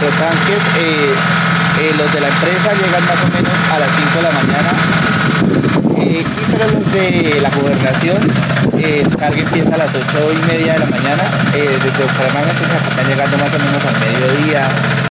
aerotanques, los de la empresa llegan más o menos a las 5 de la mañana, pero los de la gobernación, el cargue empieza a las 8:30 de la mañana, desde Bucaramanga, entonces acá están llegando más o menos al mediodía.